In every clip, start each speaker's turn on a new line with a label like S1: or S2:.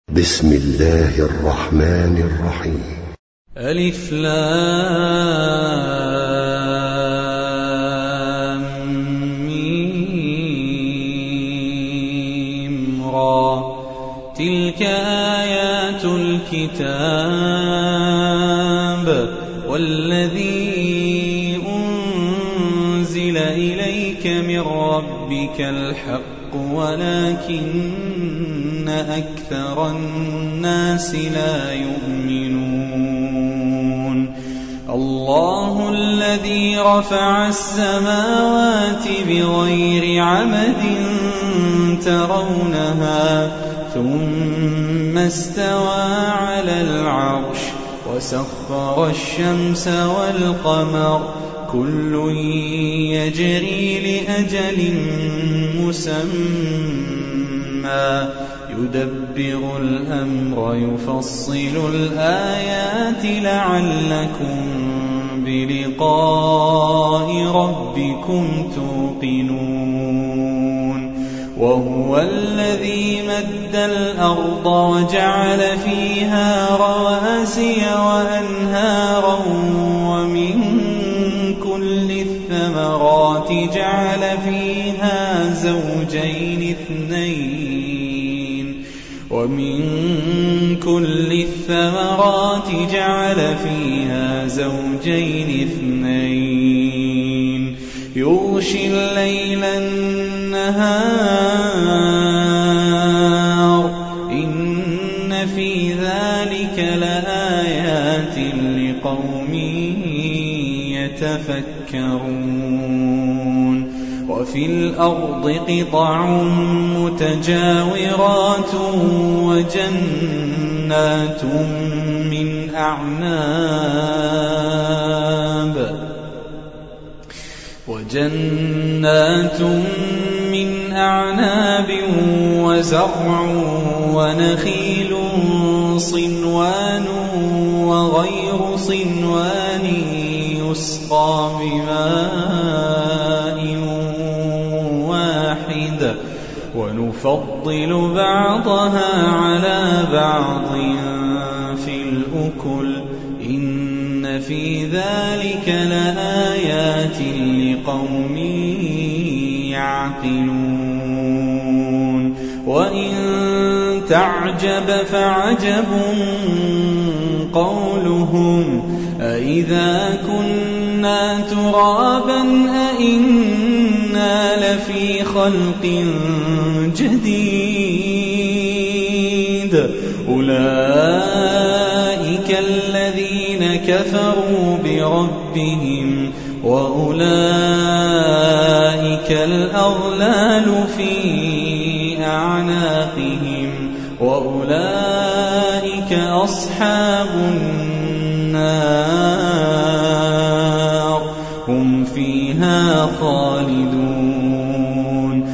S1: بسم الله الرحمن الرحيم.
S2: ألف لام ميم را تلك آيات الكتاب والذي أنزل إليك من ربك الحق ولكن أكثر الناس لا يؤمنون. الله الذي رفع السماوات بغير عمد ترونها ثم استوى على العرش وسخر الشمس والقمر كل يجري لأجل مسمى يدبر الأمر يفصل الآيات لعلكم بلقاء ربكم توقنون. وهو الذي مد الأرض وجعل فيها رواسي وأنهارا ومن كل الثمرات جعل فيها زوجين اثنين يغشي الليل النهار إن في ذلك لآيات لقوم يتفكرون. وفي الأرض قطع متجاورات وجنات من أعناب وزرع ونخيل صنوان وغير صنوان يسقى بماء واحد ونفضل بعضها على بعض في الأكل إن في ذلك لآيات لقوم يعقلون. وإن تعجب فعجب قولهم أإذا كنا ترابا أإنا لفي خلق جديد أولئك الذين كفروا بربهم وأولئك الأغلال في أعناقهم وأولئك أصحاب النار هم فيها خالدون.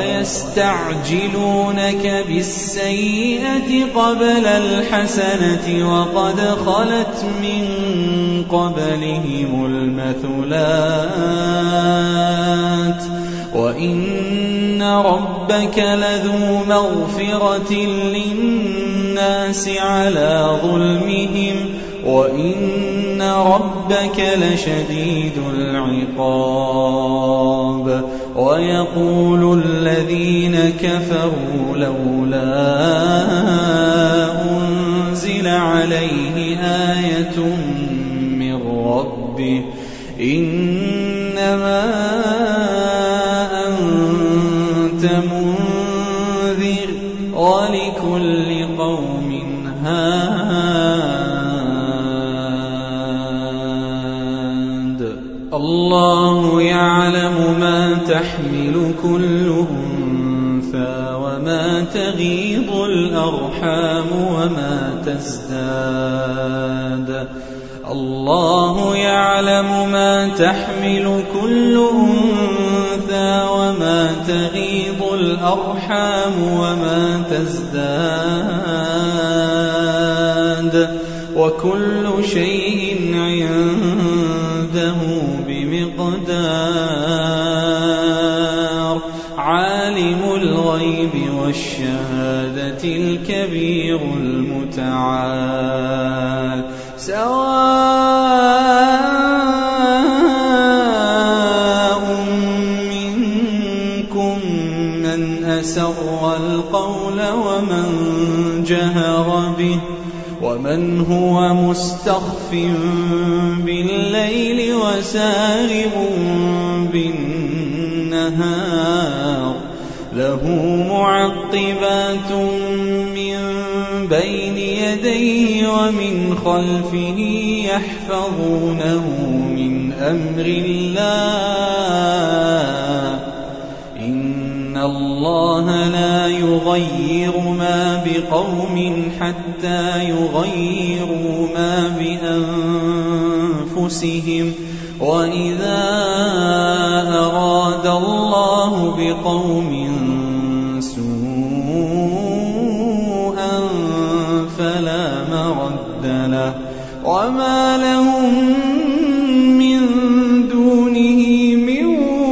S2: ويستعجلونك بالسيئة قبل الحسنة وقد خلت من قبلهم المثلات وإن ربك لذو مغفرة للناس على ظلمهم وإن ربك لشديد العقاب. ويقول الذين كفروا لولا أنزل عليه آية من ربه إنما أنت منذر ولكل قوم هاد. الله يعلم ما تحمل كل أنثى وما تغيض الأرحام وما تزداد. الله يعلم ما تحمل كل أنثى وما تغيض الأرحام وما تزداد وكل شيء عنده بمقدار. عالم الغيب والشهادة الكبير المتعال سواء منكم من أسر القول ومن جهر به ومن هو مستخف بالليل وسارب بالنهار له معقبات من بين يديه ومن خلفه يحفظونه من أمر الله إن الله لا يغير ما بقوم حتى يغيروا ما بأنفسهم وإذا أراد الله بقوم سوءا فلا مرد له وما لهم من دونه من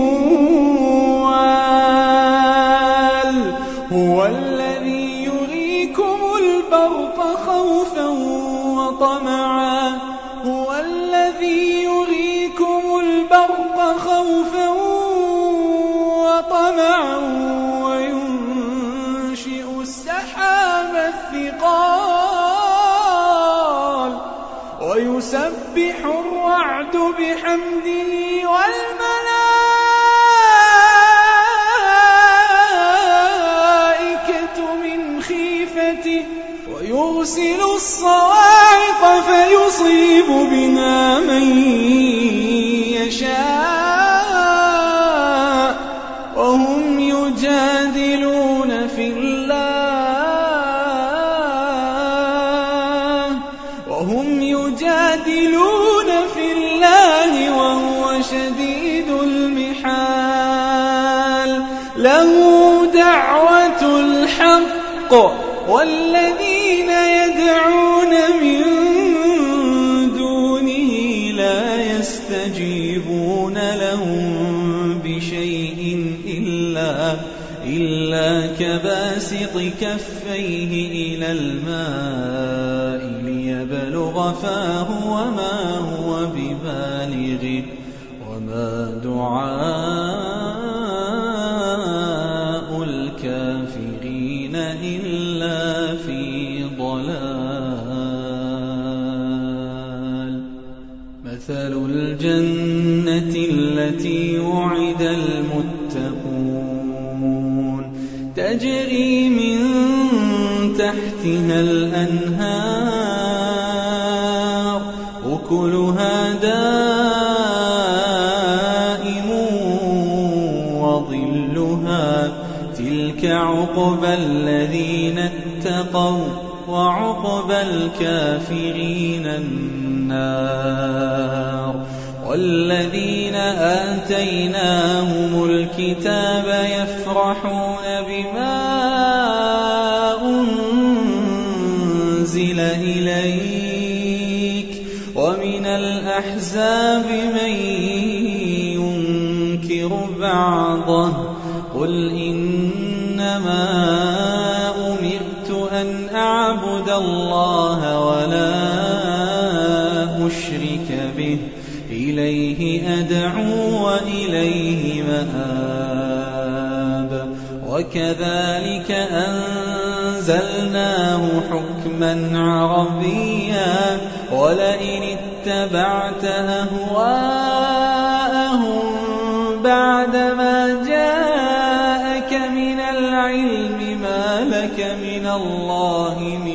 S2: وال هو الذي يريكم البرق خوفا وطمعا هو الذي يريكم البرق خوفا وطمعا وينشئ السحاب الثقال ويسبح الرعد بحمده والملائكة من خيفته ويرسل الصواعق فيصيب بها من يشاء وهم يجادلون في الله وهو شديد المحال له دعوة الحق والذين يدعون من دونه لا يستجيبون لهم بشيء إلا كباسط كفيه إلى الماء ليبلغ فاه وما هو ببالغه وما دعاء الكافرين إلا في ضلال مثل الجنة التي وعد المتقون تجري من تحتها الأنهار أكلها دائم وظلها تلك عقبى الذين اتقوا وعقبى الكافرين النار والذين آتيناهم الكتاب يفرحون بما أنزل إليك ومن الأحزاب من ينكر بعضه قل إنما أمرت أن أعبد الله ولا أشرك به إليه أدعو وإليه مآب وكذلك أنزلناه حكما عربيا ولئن اتبعت أهواءهم بعدما جاءك من العلم ما لك من الله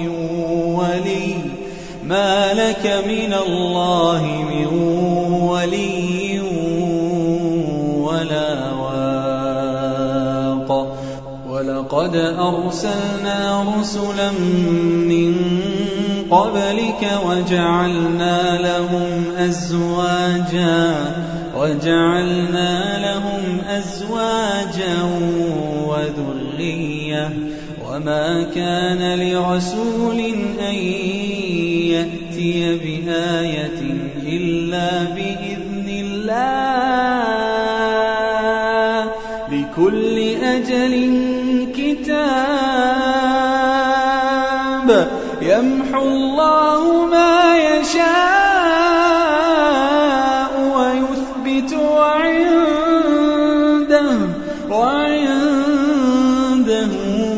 S2: من ولي ولا واق ولقد أرسلنا رسلا من قبلك وجعلنا لهم أزواجا وذرية وما كان لرسول أن يأتي بآية إلا بإذن الله لكل أجل كتاب يمحو الله ما يشاء ويثبت وعنده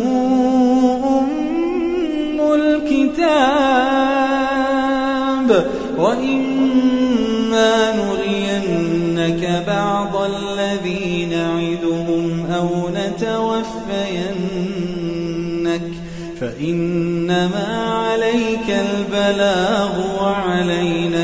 S2: أم الكتاب وإما نرينك بعض الذي نعدهم أو نتوفينك فإنما عليك البلاغ وعلينا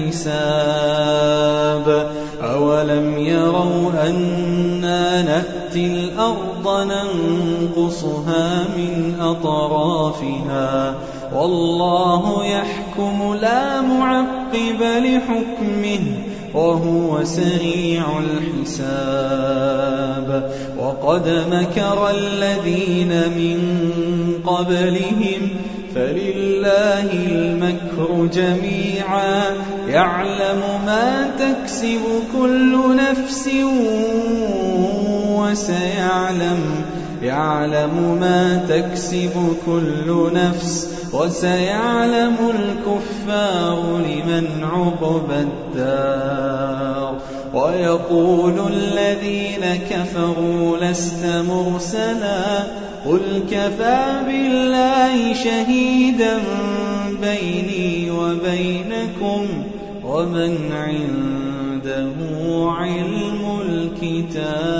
S2: الحساب أولم يروا أنا نأتي الأرض ننقصها من أطرافها والله يحكم لا معقب لحكمه وهو سريع الحساب وقد مكر الذين من قبلهم فلله المكر جميعا يعلم ما تكسب كل نفس وسيعلم الكفار لمن عقبى الدار ويقول الذين كفروا لست مرسلا قل كفى بالله شهيدا بيني وبينكم ومن عنده علم الكتاب